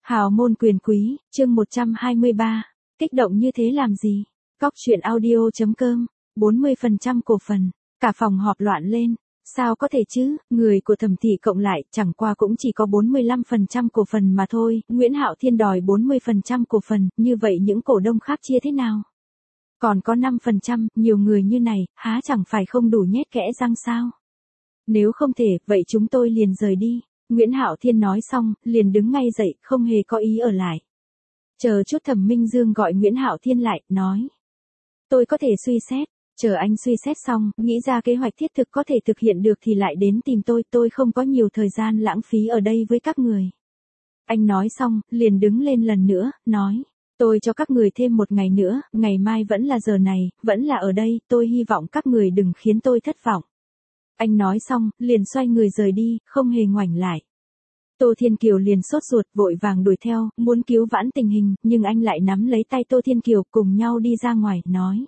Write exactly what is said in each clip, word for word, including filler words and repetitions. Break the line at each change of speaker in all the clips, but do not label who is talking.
Hào môn quyền quý, chương một trăm hai mươi ba. Kích động như thế làm gì? Cóc truyện audio.com. bốn mươi phần trăm cổ phần. Cả phòng họp loạn lên. Sao có thể chứ, người của Thẩm thị cộng lại chẳng qua cũng chỉ có bốn mươi lăm phần trăm cổ phần mà thôi. Nguyễn Hạo Thiên đòi bốn mươi phần trăm cổ phần, như vậy những cổ đông khác chia thế nào? Còn có năm phần trăm, nhiều người như này, há chẳng phải không đủ nhét kẽ răng sao? Nếu không thể, vậy chúng tôi liền rời đi. Nguyễn Hạo Thiên nói xong, liền đứng ngay dậy, không hề có ý ở lại. Chờ chút Thẩm Minh Dương gọi Nguyễn Hạo Thiên lại, nói. Tôi có thể suy xét, chờ anh suy xét xong, nghĩ ra kế hoạch thiết thực có thể thực hiện được thì lại đến tìm tôi, tôi không có nhiều thời gian lãng phí ở đây với các người. Anh nói xong, liền đứng lên lần nữa, nói. Tôi cho các người thêm một ngày nữa, ngày mai vẫn là giờ này, vẫn là ở đây, tôi hy vọng các người đừng khiến tôi thất vọng. Anh nói xong, liền xoay người rời đi, không hề ngoảnh lại. Tô Thiên Kiều liền sốt ruột, vội vàng đuổi theo, muốn cứu vãn tình hình, nhưng anh lại nắm lấy tay Tô Thiên Kiều, cùng nhau đi ra ngoài, nói.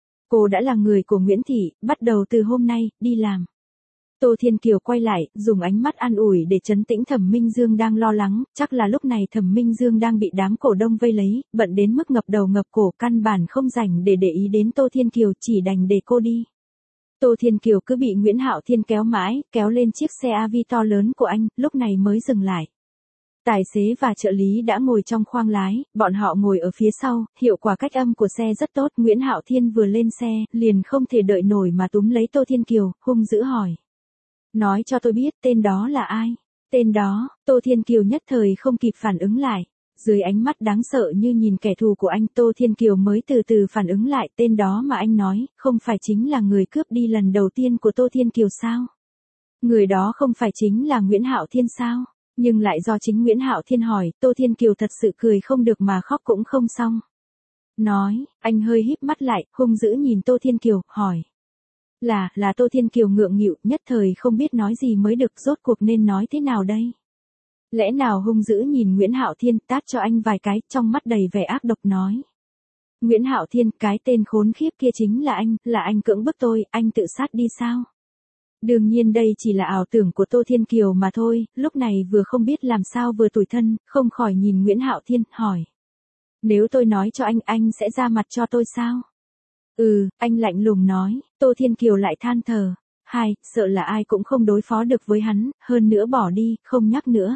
Cô đã là người của Nguyễn Thị, bắt đầu từ hôm nay, đi làm. Tô Thiên Kiều quay lại, dùng ánh mắt an ủi để trấn tĩnh Thẩm Minh Dương đang lo lắng, chắc là lúc này Thẩm Minh Dương đang bị đám cổ đông vây lấy, bận đến mức ngập đầu ngập cổ, căn bản không rảnh để để ý đến Tô Thiên Kiều, chỉ đành để cô đi. Tô Thiên Kiều cứ bị Nguyễn Hạo Thiên kéo mãi, kéo lên chiếc xe a vê to lớn của anh, lúc này mới dừng lại. Tài xế và trợ lý đã ngồi trong khoang lái, bọn họ ngồi ở phía sau, hiệu quả cách âm của xe rất tốt. Nguyễn Hạo Thiên vừa lên xe, liền không thể đợi nổi mà túm lấy Tô Thiên Kiều, hung dữ hỏi. Nói cho tôi biết tên đó là ai? Tên đó, Tô Thiên Kiều nhất thời không kịp phản ứng lại. Dưới ánh mắt đáng sợ như nhìn kẻ thù của anh, Tô Thiên Kiều mới từ từ phản ứng lại, tên đó mà anh nói, không phải chính là người cướp đi lần đầu tiên của Tô Thiên Kiều sao? Người đó không phải chính là Nguyễn Hạo Thiên sao? Nhưng lại do chính Nguyễn Hạo Thiên hỏi, Tô Thiên Kiều thật sự cười không được mà khóc cũng không xong. Nói, anh hơi híp mắt lại, hung dữ nhìn Tô Thiên Kiều, hỏi. Là, là Tô Thiên Kiều ngượng nghịu, nhất thời không biết nói gì mới được, rốt cuộc nên nói thế nào đây? Lẽ nào hung dữ nhìn Nguyễn Hạo Thiên, tát cho anh vài cái, trong mắt đầy vẻ ác độc nói. Nguyễn Hạo Thiên, cái tên khốn khiếp kia chính là anh, là anh cưỡng bức tôi, anh tự sát đi sao? Đương nhiên đây chỉ là ảo tưởng của Tô Thiên Kiều mà thôi, lúc này vừa không biết làm sao vừa tủi thân, không khỏi nhìn Nguyễn Hạo Thiên, hỏi. Nếu tôi nói cho anh, anh sẽ ra mặt cho tôi sao? Ừ, anh lạnh lùng nói. Tô Thiên Kiều lại than thở. Hai, sợ là ai cũng không đối phó được với hắn, hơn nữa bỏ đi, không nhắc nữa.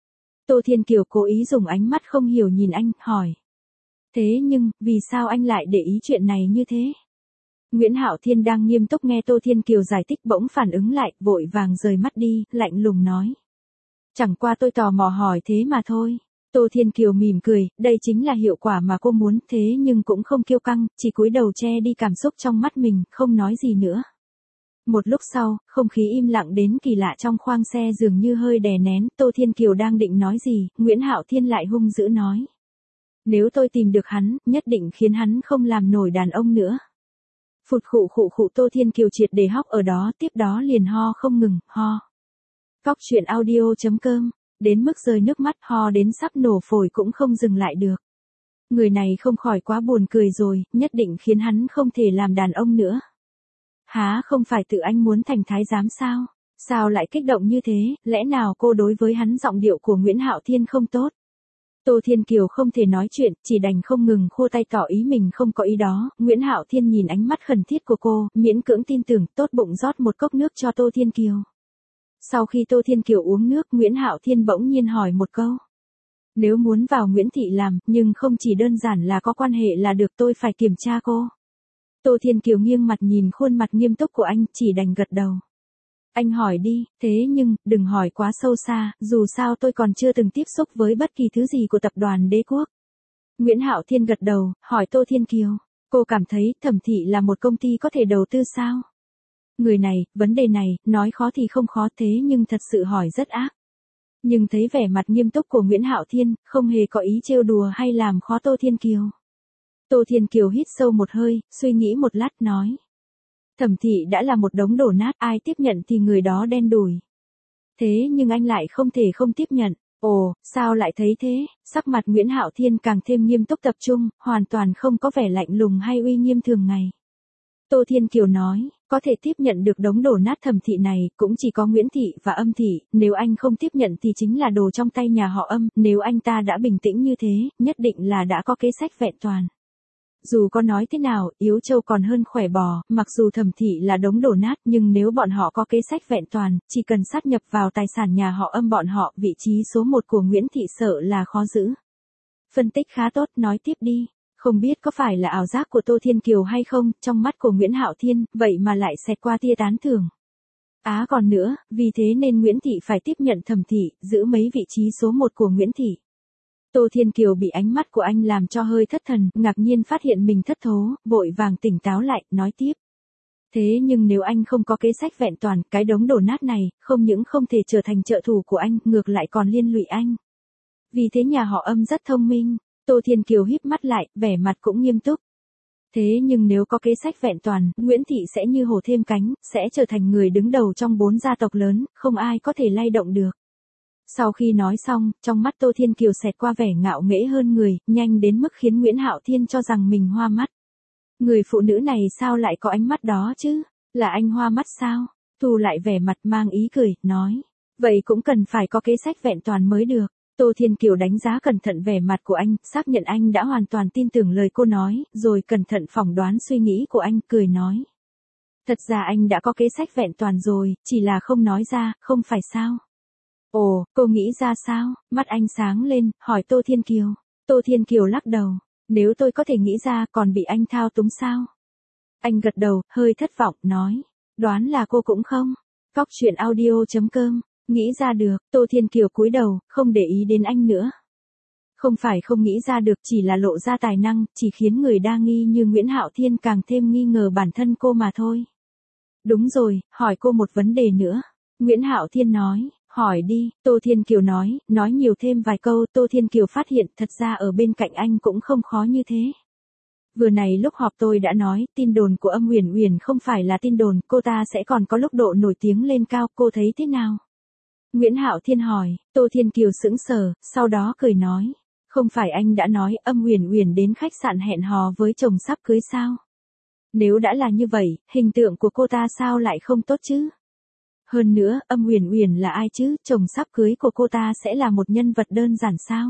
Tô Thiên Kiều cố ý dùng ánh mắt không hiểu nhìn anh, hỏi. Thế nhưng, vì sao anh lại để ý chuyện này như thế? Nguyễn Hạo Thiên đang nghiêm túc nghe Tô Thiên Kiều giải thích bỗng phản ứng lại, vội vàng rời mắt đi, lạnh lùng nói. Chẳng qua tôi tò mò hỏi thế mà thôi. Tô Thiên Kiều mỉm cười, đây chính là hiệu quả mà cô muốn, thế nhưng cũng không kiêu căng, chỉ cúi đầu che đi cảm xúc trong mắt mình, không nói gì nữa. Một lúc sau, không khí im lặng đến kỳ lạ trong khoang xe dường như hơi đè nén, Tô Thiên Kiều đang định nói gì, Nguyễn Hạo Thiên lại hung dữ nói. Nếu tôi tìm được hắn, nhất định khiến hắn không làm nổi đàn ông nữa. Phụt khụ khụ khụ Tô Thiên Kiều triệt để hóc ở đó, tiếp đó liền ho không ngừng, ho. Cóc truyện audio.com. Đến mức rơi nước mắt, ho đến sắp nổ phổi cũng không dừng lại được. Người này không khỏi quá buồn cười rồi, nhất định khiến hắn không thể làm đàn ông nữa. Há không phải tự anh muốn thành thái giám sao? Sao lại kích động như thế, lẽ nào cô đối với hắn giọng điệu của Nguyễn Hạo Thiên không tốt? Tô Thiên Kiều không thể nói chuyện, chỉ đành không ngừng khô tay tỏ ý mình không có ý đó. Nguyễn Hạo Thiên nhìn ánh mắt khẩn thiết của cô, miễn cưỡng tin tưởng, tốt bụng rót một cốc nước cho Tô Thiên Kiều. Sau khi Tô Thiên Kiều uống nước, Nguyễn Hạo Thiên bỗng nhiên hỏi một câu. Nếu muốn vào Nguyễn Thị làm, nhưng không chỉ đơn giản là có quan hệ là được, tôi phải kiểm tra cô. Tô Thiên Kiều nghiêng mặt nhìn khuôn mặt nghiêm túc của anh, chỉ đành gật đầu. Anh hỏi đi, thế nhưng, đừng hỏi quá sâu xa, dù sao tôi còn chưa từng tiếp xúc với bất kỳ thứ gì của tập đoàn Đế Quốc. Nguyễn Hạo Thiên gật đầu, hỏi Tô Thiên Kiều, cô cảm thấy Thẩm Thị là một công ty có thể đầu tư sao? Người này, vấn đề này, nói khó thì không khó thế nhưng thật sự hỏi rất ác. Nhưng thấy vẻ mặt nghiêm túc của Nguyễn Hạo Thiên, không hề có ý trêu đùa hay làm khó Tô Thiên Kiều. Tô Thiên Kiều hít sâu một hơi, suy nghĩ một lát nói. Thẩm Thị đã là một đống đổ nát, ai tiếp nhận thì người đó đen đủi. Thế nhưng anh lại không thể không tiếp nhận. Ồ, sao lại thấy thế? Sắc mặt Nguyễn Hạo Thiên càng thêm nghiêm túc tập trung, hoàn toàn không có vẻ lạnh lùng hay uy nghiêm thường ngày. Tô Thiên Kiều nói, Có thể tiếp nhận được đống đổ nát Thẩm thị này, cũng chỉ có Nguyễn thị và Âm thị, nếu anh không tiếp nhận thì chính là đồ trong tay nhà họ Âm, nếu anh ta đã bình tĩnh như thế, nhất định là đã có kế sách vẹn toàn. Dù có nói thế nào, yếu trâu còn hơn khỏe bò, mặc dù Thẩm thị là đống đổ nát, nhưng nếu bọn họ có kế sách vẹn toàn, chỉ cần sát nhập vào tài sản nhà họ Âm bọn họ, vị trí số một của Nguyễn thị sợ là khó giữ. Phân tích khá tốt, nói tiếp đi. Không biết có phải là ảo giác của Tô Thiên Kiều hay không, trong mắt của Nguyễn Hạo Thiên, vậy mà lại xẹt qua tia tán thưởng. Á còn nữa, vì thế nên Nguyễn thị phải tiếp nhận Thẩm thị, giữ mấy vị trí số một của Nguyễn thị. Tô Thiên Kiều bị ánh mắt của anh làm cho hơi thất thần, ngạc nhiên phát hiện mình thất thố, vội vàng tỉnh táo lại, nói tiếp. Thế nhưng nếu anh không có kế sách vẹn toàn, cái đống đổ nát này, không những không thể trở thành trợ thủ của anh, ngược lại còn liên lụy anh. Vì thế nhà họ Âm rất thông minh. Tô Thiên Kiều híp mắt lại, vẻ mặt cũng nghiêm túc. Thế nhưng nếu có kế sách vẹn toàn, Nguyễn thị sẽ như hổ thêm cánh, sẽ trở thành người đứng đầu trong bốn gia tộc lớn, không ai có thể lay động được. Sau khi nói xong, trong mắt Tô Thiên Kiều xẹt qua vẻ ngạo nghễ hơn người, nhanh đến mức khiến Nguyễn Hạo Thiên cho rằng mình hoa mắt. Người phụ nữ này sao lại có ánh mắt đó chứ? Là anh hoa mắt sao? Thu lại vẻ mặt mang ý cười, nói. Vậy cũng cần phải có kế sách vẹn toàn mới được. Tô Thiên Kiều đánh giá cẩn thận vẻ mặt của anh, xác nhận anh đã hoàn toàn tin tưởng lời cô nói, rồi cẩn thận phỏng đoán suy nghĩ của anh, cười nói. Thật ra anh đã có kế sách vẹn toàn rồi, chỉ là không nói ra, không phải sao? Ồ, cô nghĩ ra sao? Mắt anh sáng lên, hỏi Tô Thiên Kiều. Tô Thiên Kiều lắc đầu. Nếu tôi có thể nghĩ ra, còn bị anh thao túng sao? Anh gật đầu, hơi thất vọng, nói. Đoán là cô cũng không. Cóc truyện audio chấm com. Nghĩ ra được, Tô Thiên Kiều cúi đầu, không để ý đến anh nữa. Không phải không nghĩ ra được, chỉ là lộ ra tài năng, chỉ khiến người đa nghi như Nguyễn Hạo Thiên càng thêm nghi ngờ bản thân cô mà thôi. Đúng rồi, hỏi cô một vấn đề nữa. Nguyễn Hạo Thiên nói, hỏi đi, Tô Thiên Kiều nói, nói nhiều thêm vài câu, Tô Thiên Kiều phát hiện thật ra ở bên cạnh anh cũng không khó như thế. Vừa này lúc họp tôi đã nói, tin đồn của Âm Uyển Uyển không phải là tin đồn, cô ta sẽ còn có lúc độ nổi tiếng lên cao, cô thấy thế nào? Nguyễn Hạo Thiên hỏi, Tô Thiên Kiều sững sờ, sau đó cười nói, không phải anh đã nói Âm Uyển Uyển đến khách sạn hẹn hò với chồng sắp cưới sao? Nếu đã là như vậy, hình tượng của cô ta sao lại không tốt chứ? Hơn nữa, Âm Uyển Uyển là ai chứ, chồng sắp cưới của cô ta sẽ là một nhân vật đơn giản sao?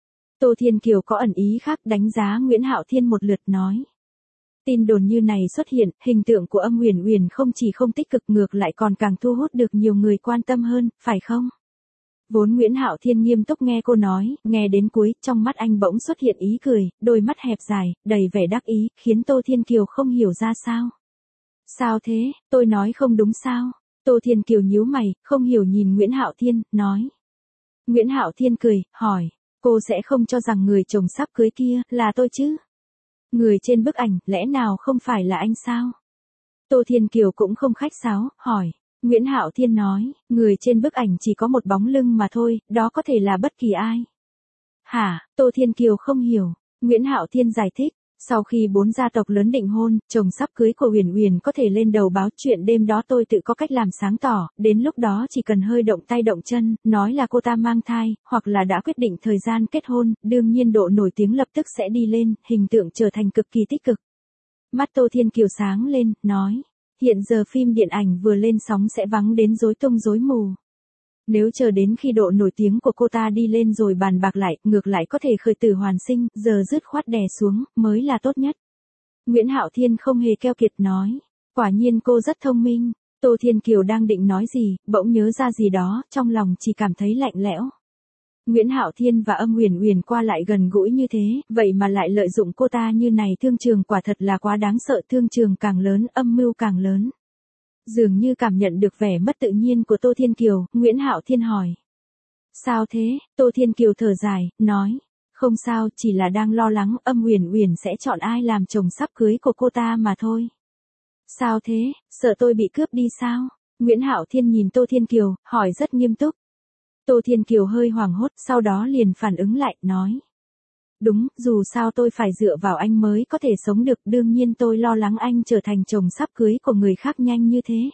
Tô Thiên Kiều có ẩn ý khác, đánh giá Nguyễn Hạo Thiên một lượt, nói. Tin đồn như này xuất hiện, hình tượng của Âm Uyển Uyển không chỉ không tích cực, ngược lại còn càng thu hút được nhiều người quan tâm hơn, phải không? Vốn Nguyễn Hạo Thiên nghiêm túc nghe cô nói, nghe đến cuối, trong mắt anh bỗng xuất hiện ý cười, đôi mắt hẹp dài, đầy vẻ đắc ý, khiến Tô Thiên Kiều không hiểu ra sao. Sao thế, tôi nói không đúng sao? Tô Thiên Kiều nhíu mày, không hiểu nhìn Nguyễn Hạo Thiên, nói. Nguyễn Hạo Thiên cười, hỏi, cô sẽ không cho rằng người chồng sắp cưới kia, là tôi chứ? Người trên bức ảnh, lẽ nào không phải là anh sao? Tô Thiên Kiều cũng không khách sáo, hỏi. Nguyễn Hạo Thiên nói, người trên bức ảnh chỉ có một bóng lưng mà thôi, đó có thể là bất kỳ ai. Hả, Tô Thiên Kiều không hiểu. Nguyễn Hạo Thiên giải thích, sau khi bốn gia tộc lớn định hôn, chồng sắp cưới của Uyển Uyển có thể lên đầu báo, chuyện đêm đó tôi tự có cách làm sáng tỏ, đến lúc đó chỉ cần hơi động tay động chân, nói là cô ta mang thai, hoặc là đã quyết định thời gian kết hôn, đương nhiên độ nổi tiếng lập tức sẽ đi lên, hình tượng trở thành cực kỳ tích cực. Mắt Tô Thiên Kiều sáng lên, nói, hiện giờ phim điện ảnh vừa lên sóng sẽ vắng đến rối tung rối mù. Nếu chờ đến khi độ nổi tiếng của cô ta đi lên rồi bàn bạc lại, ngược lại có thể khởi tử hoàn sinh, giờ dứt khoát đè xuống, mới là tốt nhất. Nguyễn Hạo Thiên không hề keo kiệt nói, quả nhiên cô rất thông minh. Tô Thiên Kiều đang định nói gì, bỗng nhớ ra gì đó, trong lòng chỉ cảm thấy lạnh lẽo. Nguyễn Hạo Thiên và Âm Uyển Uyển qua lại gần gũi như thế, vậy mà lại lợi dụng cô ta như này, thương trường quả thật là quá đáng sợ, thương trường càng lớn, âm mưu càng lớn. Dường như cảm nhận được vẻ mất tự nhiên của Tô Thiên Kiều, Nguyễn Hạo Thiên hỏi. Sao thế? Tô Thiên Kiều thở dài, nói. Không sao, chỉ là đang lo lắng Âm Uyển Uyển sẽ chọn ai làm chồng sắp cưới của cô ta mà thôi. Sao thế? Sợ tôi bị cướp đi sao? Nguyễn Hạo Thiên nhìn Tô Thiên Kiều, hỏi rất nghiêm túc. Tô Thiên Kiều hơi hoảng hốt, sau đó liền phản ứng lại, nói. Đúng, dù sao tôi phải dựa vào anh mới có thể sống được, đương nhiên tôi lo lắng anh trở thành chồng sắp cưới của người khác nhanh như thế.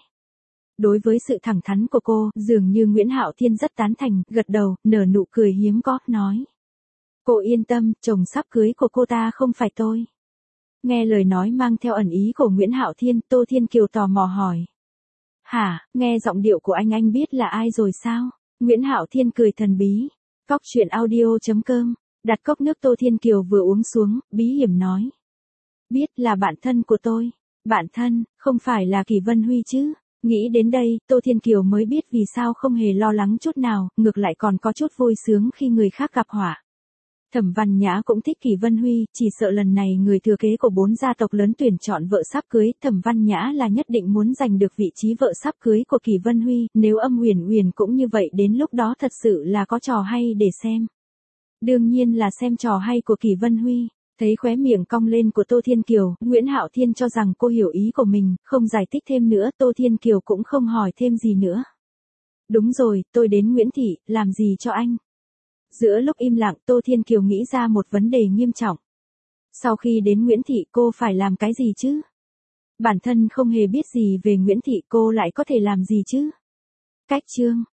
Đối với sự thẳng thắn của cô, dường như Nguyễn Hạo Thiên rất tán thành, gật đầu, nở nụ cười hiếm có, nói. Cô yên tâm, chồng sắp cưới của cô ta không phải tôi. Nghe lời nói mang theo ẩn ý của Nguyễn Hạo Thiên, Tô Thiên Kiều tò mò hỏi. Hả, nghe giọng điệu của anh anh biết là ai rồi sao? Nguyễn Hạo Thiên cười thần bí. Cóc truyện audio.com, đặt cốc nước Tô Thiên Kiều vừa uống xuống, bí hiểm nói. Biết là bạn thân của tôi. Bạn thân, không phải là Kỷ Vân Huy chứ? Nghĩ đến đây, Tô Thiên Kiều mới biết vì sao không hề lo lắng chút nào, ngược lại còn có chút vui sướng khi người khác gặp họa. Thẩm Văn Nhã cũng thích Kỷ Vân Huy, chỉ sợ lần này người thừa kế của bốn gia tộc lớn tuyển chọn vợ sắp cưới, Thẩm Văn Nhã là nhất định muốn giành được vị trí vợ sắp cưới của Kỷ Vân Huy, nếu Âm Uyển Uyển cũng như vậy đến lúc đó thật sự là có trò hay để xem. Đương nhiên là xem trò hay của Kỷ Vân Huy. Thấy khóe miệng cong lên của Tô Thiên Kiều, Nguyễn Hạo Thiên cho rằng cô hiểu ý của mình, không giải thích thêm nữa, Tô Thiên Kiều cũng không hỏi thêm gì nữa. Đúng rồi, tôi đến Nguyễn Thị, làm gì cho anh? Giữa lúc im lặng, Tô Thiên Kiều nghĩ ra một vấn đề nghiêm trọng. Sau khi đến Nguyễn Thị cô phải làm cái gì chứ? Bản thân không hề biết gì về Nguyễn Thị cô lại có thể làm gì chứ? Cách chương